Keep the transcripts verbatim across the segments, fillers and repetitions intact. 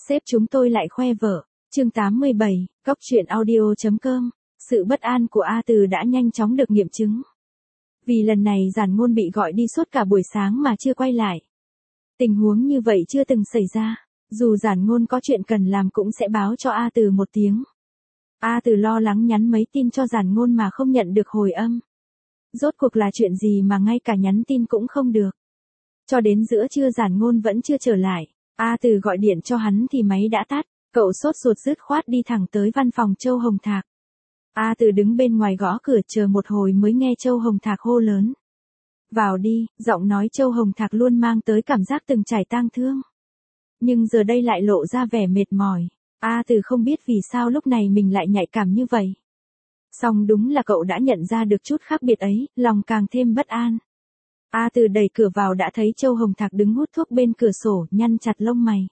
Sếp chúng tôi lại khoe vợ. Chương tám mươi bảy, Cóc truyện audio chấm com. Sự bất an của A Từ đã nhanh chóng được nghiệm chứng. Vì lần này Giản Ngôn bị gọi đi suốt cả buổi sáng mà chưa quay lại. Tình huống như vậy chưa từng xảy ra. Dù Giản Ngôn có chuyện cần làm cũng sẽ báo cho A Từ một tiếng. A Từ lo lắng nhắn mấy tin cho Giản Ngôn mà không nhận được hồi âm. Rốt cuộc là chuyện gì mà ngay cả nhắn tin cũng không được. Cho đến giữa trưa Giản Ngôn vẫn chưa trở lại. A Từ gọi điện cho hắn thì máy đã tắt. Cậu sốt ruột dứt khoát đi thẳng tới văn phòng Châu Hồng Thạc. A Từ đứng bên ngoài gõ cửa chờ một hồi mới nghe Châu Hồng Thạc hô lớn. Vào đi, giọng nói Châu Hồng Thạc luôn mang tới cảm giác từng trải tang thương. Nhưng giờ đây lại lộ ra vẻ mệt mỏi. A Từ không biết vì sao lúc này mình lại nhạy cảm như vậy. Song đúng là cậu đã nhận ra được chút khác biệt ấy, lòng càng thêm bất an. A Từ đẩy cửa vào đã thấy Châu Hồng Thạc đứng hút thuốc bên cửa sổ, nhăn chặt lông mày.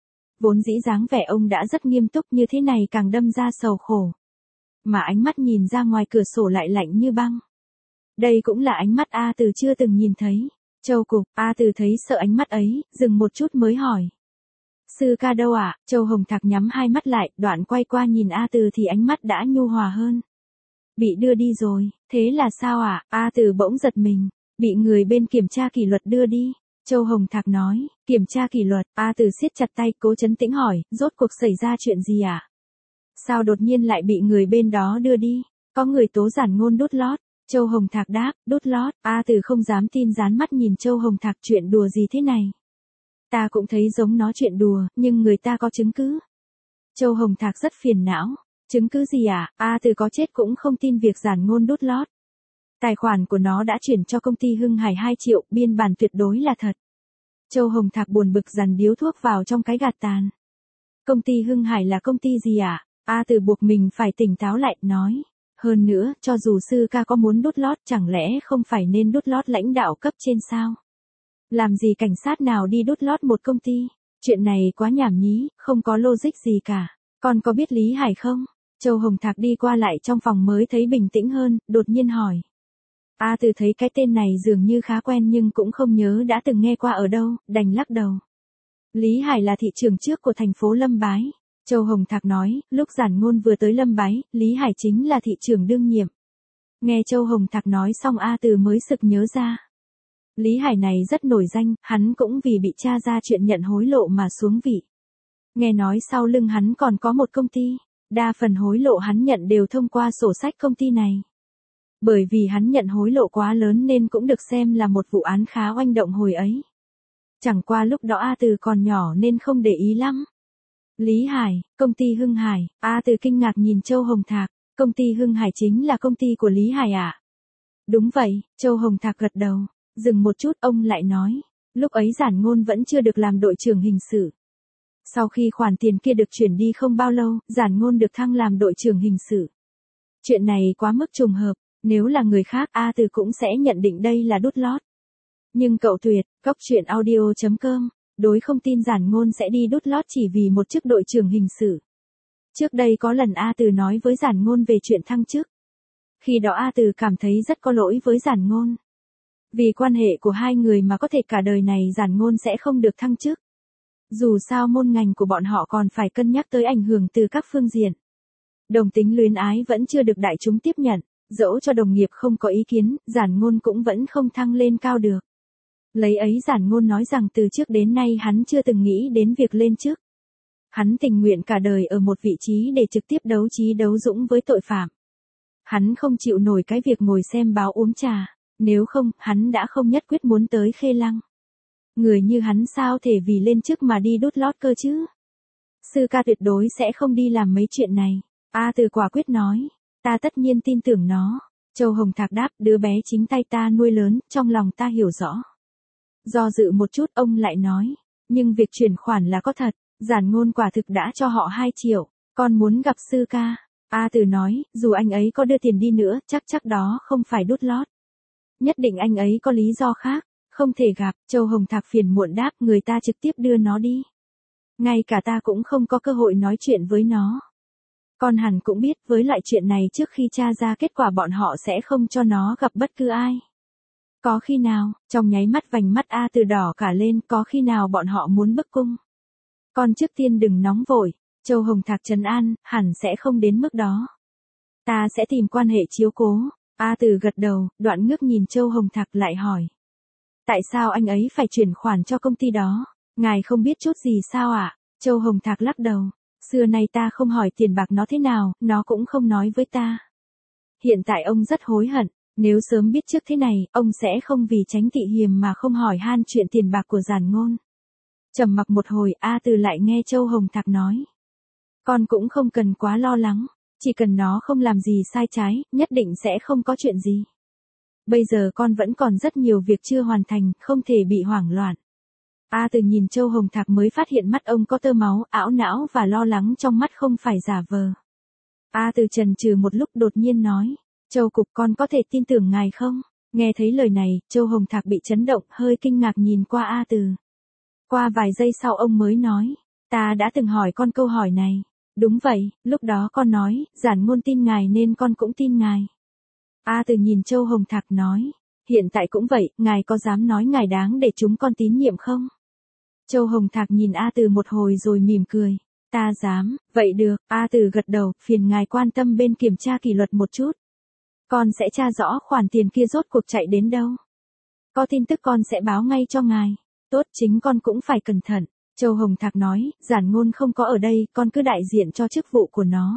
Vốn dĩ dáng vẻ ông đã rất nghiêm túc như thế này càng đâm ra sầu khổ. Mà ánh mắt nhìn ra ngoài cửa sổ lại lạnh như băng. Đây cũng là ánh mắt A Từ chưa từng nhìn thấy. Châu Cục, A Từ thấy sợ ánh mắt ấy, dừng một chút mới hỏi. Sư ca đâu ạ? À? Châu Hồng Thạc nhắm hai mắt lại, đoạn quay qua nhìn A Từ thì ánh mắt đã nhu hòa hơn. Bị đưa đi rồi, thế là sao ạ? À? A Từ bỗng giật mình, bị người bên kiểm tra kỷ luật đưa đi. Châu Hồng Thạc nói, kiểm tra kỷ luật, A Từ siết chặt tay cố trấn tĩnh hỏi, rốt cuộc xảy ra chuyện gì à? Sao đột nhiên lại bị người bên đó đưa đi? Có người tố Giản Ngôn đút lót. Châu Hồng Thạc đáp, đút lót. A Từ không dám tin dán mắt nhìn Châu Hồng Thạc, chuyện đùa gì thế này? Ta cũng thấy giống nó chuyện đùa, nhưng người ta có chứng cứ. Châu Hồng Thạc rất phiền não. Chứng cứ gì à? A Từ có chết cũng không tin việc Giản Ngôn đút lót. Tài khoản của nó đã chuyển cho công ty Hưng Hải hai triệu, biên bản tuyệt đối là thật. Châu Hồng Thạc buồn bực dằn điếu thuốc vào trong cái gạt tàn. Công ty Hưng Hải là công ty gì à? A Từ buộc mình phải tỉnh táo lại, nói. Hơn nữa, cho dù sư ca có muốn đút lót chẳng lẽ không phải nên đút lót lãnh đạo cấp trên sao? Làm gì cảnh sát nào đi đút lót một công ty? Chuyện này quá nhảm nhí, không có logic gì cả. Con có biết Lý Hải không? Châu Hồng Thạc đi qua lại trong phòng mới thấy bình tĩnh hơn, đột nhiên hỏi. A Từ thấy cái tên này dường như khá quen nhưng cũng không nhớ đã từng nghe qua ở đâu, đành lắc đầu. Lý Hải là thị trưởng trước của thành phố Lâm Bái. Châu Hồng Thạc nói, lúc Giản Ngôn vừa tới Lâm Bái, Lý Hải chính là thị trưởng đương nhiệm. Nghe Châu Hồng Thạc nói xong A Từ mới sực nhớ ra. Lý Hải này rất nổi danh, hắn cũng vì bị tra ra chuyện nhận hối lộ mà xuống vị. Nghe nói sau lưng hắn còn có một công ty, đa phần hối lộ hắn nhận đều thông qua sổ sách công ty này. Bởi vì hắn nhận hối lộ quá lớn nên cũng được xem là một vụ án khá oanh động hồi ấy. Chẳng qua lúc đó A Từ còn nhỏ nên không để ý lắm. Lý Hải, công ty Hưng Hải, A Từ kinh ngạc nhìn Châu Hồng Thạc, công ty Hưng Hải chính là công ty của Lý Hải à? Đúng vậy, Châu Hồng Thạc gật đầu, dừng một chút ông lại nói, lúc ấy Giản Ngôn vẫn chưa được làm đội trưởng hình sự. Sau khi khoản tiền kia được chuyển đi không bao lâu, Giản Ngôn được thăng làm đội trưởng hình sự. Chuyện này quá mức trùng hợp, nếu là người khác A Từ cũng sẽ nhận định đây là đút lót. Nhưng cậu tuyệt, Cóc truyện audio chấm com. Đối không tin Giản Ngôn sẽ đi đút lót chỉ vì một chức đội trưởng hình sự. Trước đây có lần A Từ nói với Giản Ngôn về chuyện thăng chức. Khi đó A Từ cảm thấy rất có lỗi với Giản Ngôn. Vì quan hệ của hai người mà có thể cả đời này Giản Ngôn sẽ không được thăng chức. Dù sao môn ngành của bọn họ còn phải cân nhắc tới ảnh hưởng từ các phương diện. Đồng tính luyến ái vẫn chưa được đại chúng tiếp nhận, dẫu cho đồng nghiệp không có ý kiến, Giản Ngôn cũng vẫn không thăng lên cao được. Lấy ấy Giản Ngôn nói rằng từ trước đến nay hắn chưa từng nghĩ đến việc lên chức. Hắn tình nguyện cả đời ở một vị trí để trực tiếp đấu trí đấu dũng với tội phạm. Hắn không chịu nổi cái việc ngồi xem báo uống trà, nếu không, hắn đã không nhất quyết muốn tới Khê Lăng. Người như hắn sao thể vì lên chức mà đi đút lót cơ chứ? Sư ca tuyệt đối sẽ không đi làm mấy chuyện này. A Từ quả quyết nói, ta tất nhiên tin tưởng nó. Châu Hồng Thạc đáp, đứa bé chính tay ta nuôi lớn, trong lòng ta hiểu rõ. Do dự một chút ông lại nói, nhưng việc chuyển khoản là có thật, Giản Ngôn quả thực đã cho họ hai triệu, con muốn gặp sư ca. A Từ nói, dù anh ấy có đưa tiền đi nữa, chắc chắc đó không phải đút lót. Nhất định anh ấy có lý do khác, không thể gặp. Châu Hồng Thạc phiền muộn đáp, người ta trực tiếp đưa nó đi. Ngay cả ta cũng không có cơ hội nói chuyện với nó. Con hẳn cũng biết với loại chuyện này trước khi tra ra kết quả bọn họ sẽ không cho nó gặp bất cứ ai. Có khi nào, trong nháy mắt vành mắt A Từ đỏ cả lên, có khi nào bọn họ muốn bức cung. Con trước tiên đừng nóng vội, Châu Hồng Thạc trấn an, hẳn sẽ không đến mức đó. Ta sẽ tìm quan hệ chiếu cố. A Từ gật đầu, đoạn ngước nhìn Châu Hồng Thạc lại hỏi. Tại sao anh ấy phải chuyển khoản cho công ty đó? Ngài không biết chút gì sao ạ? À? Châu Hồng Thạc lắc đầu. Xưa nay ta không hỏi tiền bạc nó thế nào, nó cũng không nói với ta. Hiện tại ông rất hối hận, nếu sớm biết trước thế này, ông sẽ không vì tránh tị hiềm mà không hỏi han chuyện tiền bạc của Giản Ngôn. Trầm mặc một hồi, A Từ lại nghe Châu Hồng Thạc nói. Con cũng không cần quá lo lắng, chỉ cần nó không làm gì sai trái, nhất định sẽ không có chuyện gì. Bây giờ con vẫn còn rất nhiều việc chưa hoàn thành, không thể bị hoảng loạn. A Từ nhìn Châu Hồng Thạc mới phát hiện mắt ông có tơ máu, ảo não và lo lắng trong mắt không phải giả vờ. A Từ chần chừ một lúc đột nhiên nói, Châu Cục con có thể tin tưởng ngài không? Nghe thấy lời này, Châu Hồng Thạc bị chấn động, hơi kinh ngạc nhìn qua A Từ. Qua vài giây sau ông mới nói, ta đã từng hỏi con câu hỏi này. Đúng vậy, lúc đó con nói, Giản Ngôn tin ngài nên con cũng tin ngài. A Từ nhìn Châu Hồng Thạc nói, hiện tại cũng vậy, ngài có dám nói ngài đáng để chúng con tín nhiệm không? Châu Hồng Thạc nhìn A Từ một hồi rồi mỉm cười. Ta dám, vậy được, A Từ gật đầu, phiền ngài quan tâm bên kiểm tra kỷ luật một chút. Con sẽ tra rõ khoản tiền kia rốt cuộc chạy đến đâu. Có tin tức con sẽ báo ngay cho ngài. Tốt, chính con cũng phải cẩn thận. Châu Hồng Thạc nói, Giản Ngôn không có ở đây, con cứ đại diện cho chức vụ của nó.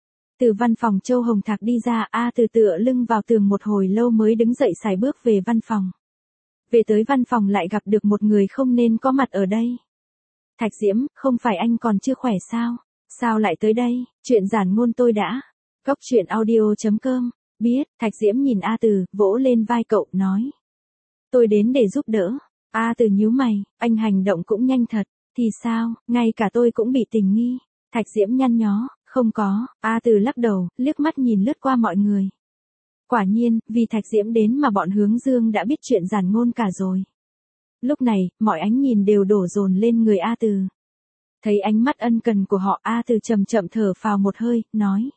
Từ văn phòng Châu Hồng Thạc đi ra, A Từ tựa lưng vào tường một hồi lâu mới đứng dậy sải bước về văn phòng. Về tới văn phòng lại gặp được một người không nên có mặt ở đây. Thạch Diễm, không phải anh còn chưa khỏe sao? Sao lại tới đây? Chuyện Giản Ngôn tôi đã. Cốc truyện audio chấm com. Biết, Thạch Diễm nhìn A Từ, vỗ lên vai cậu, nói. Tôi đến để giúp đỡ. A Từ nhíu mày, anh hành động cũng nhanh thật. Thì sao, ngay cả tôi cũng bị tình nghi. Thạch Diễm nhăn nhó, không có. A Từ lắc đầu, liếc mắt nhìn lướt qua mọi người. Quả nhiên, vì Thạch Diễm đến mà bọn Hướng Dương đã biết chuyện Giản Ngôn cả rồi. Lúc này, mọi ánh nhìn đều đổ dồn lên người A Từ. Thấy ánh mắt ân cần của họ, A Từ chậm chậm thở phào một hơi, nói.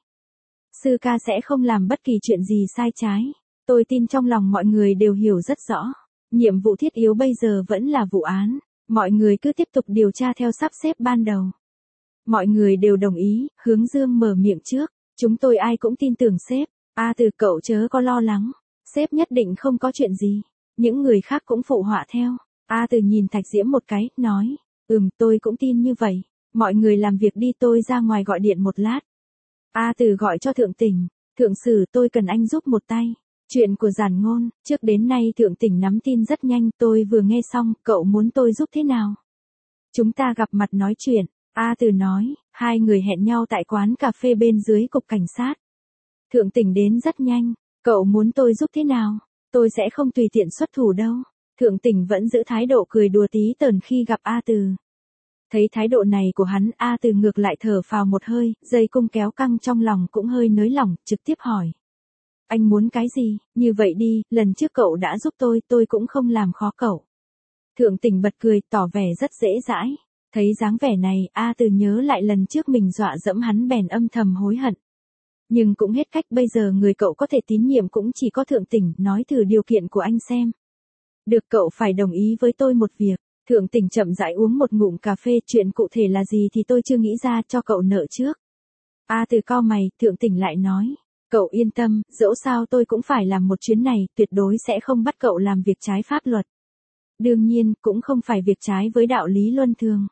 Sư ca sẽ không làm bất kỳ chuyện gì sai trái. Tôi tin trong lòng mọi người đều hiểu rất rõ. Nhiệm vụ thiết yếu bây giờ vẫn là vụ án. Mọi người cứ tiếp tục điều tra theo sắp xếp ban đầu. Mọi người đều đồng ý, Hướng Dương mở miệng trước. Chúng tôi ai cũng tin tưởng sếp. A Từ cậu chớ có lo lắng. Sếp nhất định không có chuyện gì. Những người khác cũng phụ họa theo. A Từ nhìn Thạch Diễm một cái, nói. Ừm, tôi cũng tin như vậy. Mọi người làm việc đi, tôi ra ngoài gọi điện một lát. A Từ gọi cho Thượng Tỉnh. Thượng Sử, tôi cần anh giúp một tay. Chuyện của Giản Ngôn, trước đến nay Thượng Tỉnh nắm tin rất nhanh, tôi vừa nghe xong, cậu muốn tôi giúp thế nào? Chúng ta gặp mặt nói chuyện. A Từ nói, hai người hẹn nhau tại quán cà phê bên dưới cục cảnh sát. Thượng Tỉnh đến rất nhanh, cậu muốn tôi giúp thế nào? Tôi sẽ không tùy tiện xuất thủ đâu. Thượng Tỉnh vẫn giữ thái độ cười đùa tí tởn khi gặp A Từ. Thấy thái độ này của hắn, A Từ ngược lại thở phào một hơi, dây cung kéo căng trong lòng cũng hơi nới lỏng, trực tiếp hỏi. Anh muốn cái gì? Như vậy đi, lần trước cậu đã giúp tôi, tôi cũng không làm khó cậu. Thượng Tỉnh bật cười, tỏ vẻ rất dễ dãi. Thấy dáng vẻ này, A Từ nhớ lại lần trước mình dọa dẫm hắn bèn âm thầm hối hận. Nhưng cũng hết cách, bây giờ người cậu có thể tín nhiệm cũng chỉ có Thượng Tỉnh, nói thử điều kiện của anh xem. Được, cậu phải đồng ý với tôi một việc. Thượng Tỉnh chậm rãi uống một ngụm cà phê, chuyện cụ thể là gì thì tôi chưa nghĩ ra, cho cậu nợ trước. A Từ cau mày, Thượng Tỉnh lại nói. Cậu yên tâm, dẫu sao tôi cũng phải làm một chuyến này, tuyệt đối sẽ không bắt cậu làm việc trái pháp luật. Đương nhiên, cũng không phải việc trái với đạo lý luân thường.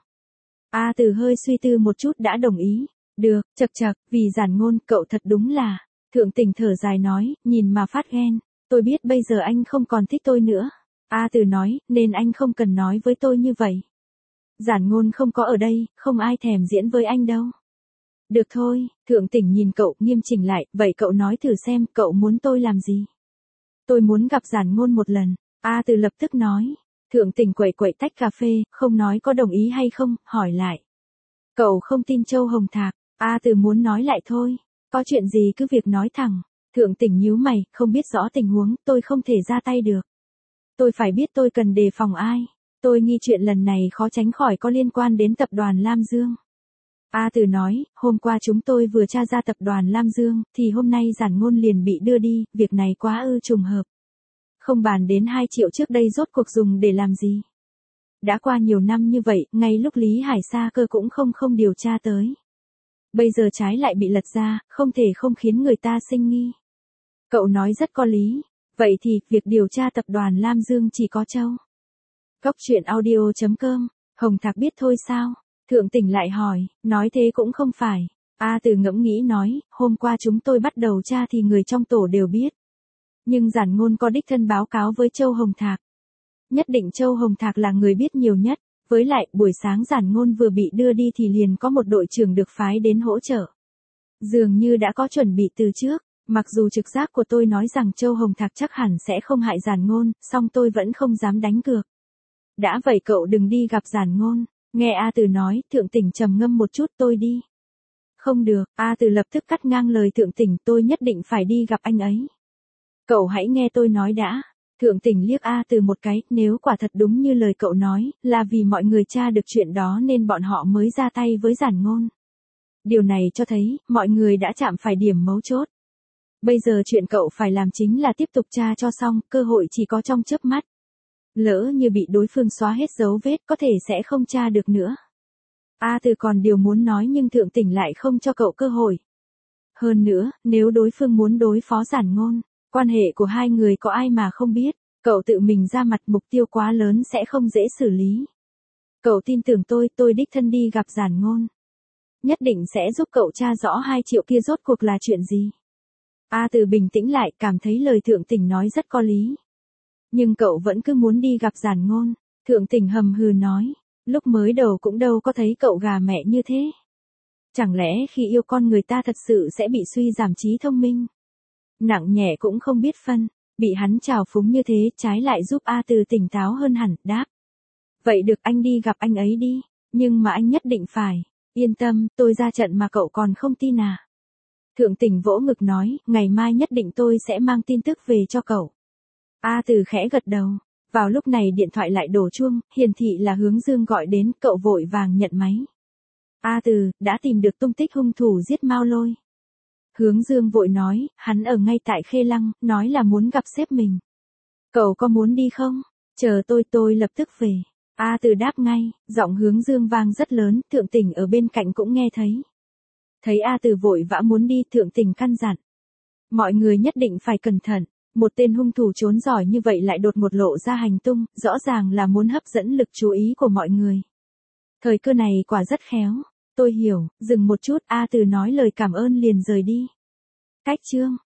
A Từ hơi suy tư một chút đã đồng ý. Được, chật chật, vì Giản Ngôn, cậu thật đúng là. Thượng Tỉnh thở dài nói, nhìn mà phát ghen. Tôi biết bây giờ anh không còn thích tôi nữa. A Từ nói, nên anh không cần nói với tôi như vậy. Giản Ngôn không có ở đây, không ai thèm diễn với anh đâu. Được thôi, Thượng Tỉnh nhìn cậu, nghiêm chỉnh lại, vậy cậu nói thử xem, cậu muốn tôi làm gì? Tôi muốn gặp Giản Ngôn một lần. A Từ lập tức nói. Thượng Tỉnh quẩy quẩy tách cà phê, không nói có đồng ý hay không, hỏi lại. Cậu không tin Châu Hồng Thạc. A Từ muốn nói lại thôi. Có chuyện gì cứ việc nói thẳng. Thượng Tỉnh nhíu mày, không biết rõ tình huống, tôi không thể ra tay được. Tôi phải biết tôi cần đề phòng ai. Tôi nghi chuyện lần này khó tránh khỏi có liên quan đến tập đoàn Lam Dương. A Từ nói, hôm qua chúng tôi vừa tra ra tập đoàn Lam Dương, thì hôm nay Giản Ngôn liền bị đưa đi, việc này quá ư trùng hợp. Không bàn đến hai triệu trước đây rốt cuộc dùng để làm gì. Đã qua nhiều năm như vậy, ngay lúc Lý Hải Sa Cơ cũng không không điều tra tới. Bây giờ trái lại bị lật ra, không thể không khiến người ta sinh nghi. Cậu nói rất có lý. Vậy thì, việc điều tra tập đoàn Lam Dương chỉ có Châu. Cốc truyện audio chấm com, Hồng Thạc biết thôi sao? Thượng Tỉnh lại hỏi, nói thế cũng không phải. A Từ ngẫm nghĩ nói, hôm qua chúng tôi bắt đầu tra thì người trong tổ đều biết. Nhưng Giản Ngôn có đích thân báo cáo với Châu Hồng Thạc. Nhất định Châu Hồng Thạc là người biết nhiều nhất. Với lại, buổi sáng Giản Ngôn vừa bị đưa đi thì liền có một đội trưởng được phái đến hỗ trợ. Dường như đã có chuẩn bị từ trước. Mặc dù trực giác của tôi nói rằng Châu Hồng Thạc chắc hẳn sẽ không hại Giản Ngôn, song tôi vẫn không dám đánh cược. Đã vậy cậu đừng đi gặp Giản Ngôn. Nghe A Từ nói, Thượng Tỉnh trầm ngâm một chút, tôi đi. Không được, A Từ lập tức cắt ngang lời Thượng Tỉnh, tôi nhất định phải đi gặp anh ấy. Cậu hãy nghe tôi nói đã. Thượng Tỉnh liếc A Từ một cái, nếu quả thật đúng như lời cậu nói, là vì mọi người tra được chuyện đó nên bọn họ mới ra tay với Giản Ngôn. Điều này cho thấy, mọi người đã chạm phải điểm mấu chốt. Bây giờ chuyện cậu phải làm chính là tiếp tục tra cho xong, cơ hội chỉ có trong chớp mắt. Lỡ như bị đối phương xóa hết dấu vết có thể sẽ không tra được nữa. A Từ còn điều muốn nói nhưng Thượng Tỉnh lại không cho cậu cơ hội. Hơn nữa, nếu đối phương muốn đối phó Giản Ngôn, quan hệ của hai người có ai mà không biết, cậu tự mình ra mặt mục tiêu quá lớn sẽ không dễ xử lý. Cậu tin tưởng tôi, tôi đích thân đi gặp Giản Ngôn. Nhất định sẽ giúp cậu tra rõ hai triệu kia rốt cuộc là chuyện gì. A Từ bình tĩnh lại, cảm thấy lời Thượng Tỉnh nói rất có lý. Nhưng cậu vẫn cứ muốn đi gặp Giản Ngôn. Thượng Tỉnh hầm hừ nói, lúc mới đầu cũng đâu có thấy cậu gà mẹ như thế. Chẳng lẽ khi yêu con người ta thật sự sẽ bị suy giảm trí thông minh? Nặng nhẹ cũng không biết phân, bị hắn trào phúng như thế trái lại giúp A Từ tỉnh táo hơn hẳn, đáp. Vậy được, anh đi gặp anh ấy đi, nhưng mà anh nhất định phải, yên tâm, tôi ra trận mà cậu còn không tin à? Thượng Tỉnh vỗ ngực nói, ngày mai nhất định tôi sẽ mang tin tức về cho cậu. A Từ khẽ gật đầu. Vào lúc này điện thoại lại đổ chuông, hiển thị là Hướng Dương gọi đến, cậu vội vàng nhận máy. A Từ, đã tìm được tung tích hung thủ giết Mao Lôi. Hướng Dương vội nói, hắn ở ngay tại Khê Lăng, nói là muốn gặp sếp mình. Cậu có muốn đi không? Chờ tôi, tôi lập tức về. A Từ đáp ngay, giọng Hướng Dương vang rất lớn, Thượng Tỉnh ở bên cạnh cũng nghe thấy. Thấy A Từ vội vã muốn đi, Thượng Tỉnh căn dặn. Mọi người nhất định phải cẩn thận, một tên hung thủ trốn giỏi như vậy lại đột ngột lộ ra hành tung, rõ ràng là muốn hấp dẫn lực chú ý của mọi người. Thời cơ này quả rất khéo. Tôi hiểu, dừng một chút, A Từ nói lời cảm ơn liền rời đi. Cách chương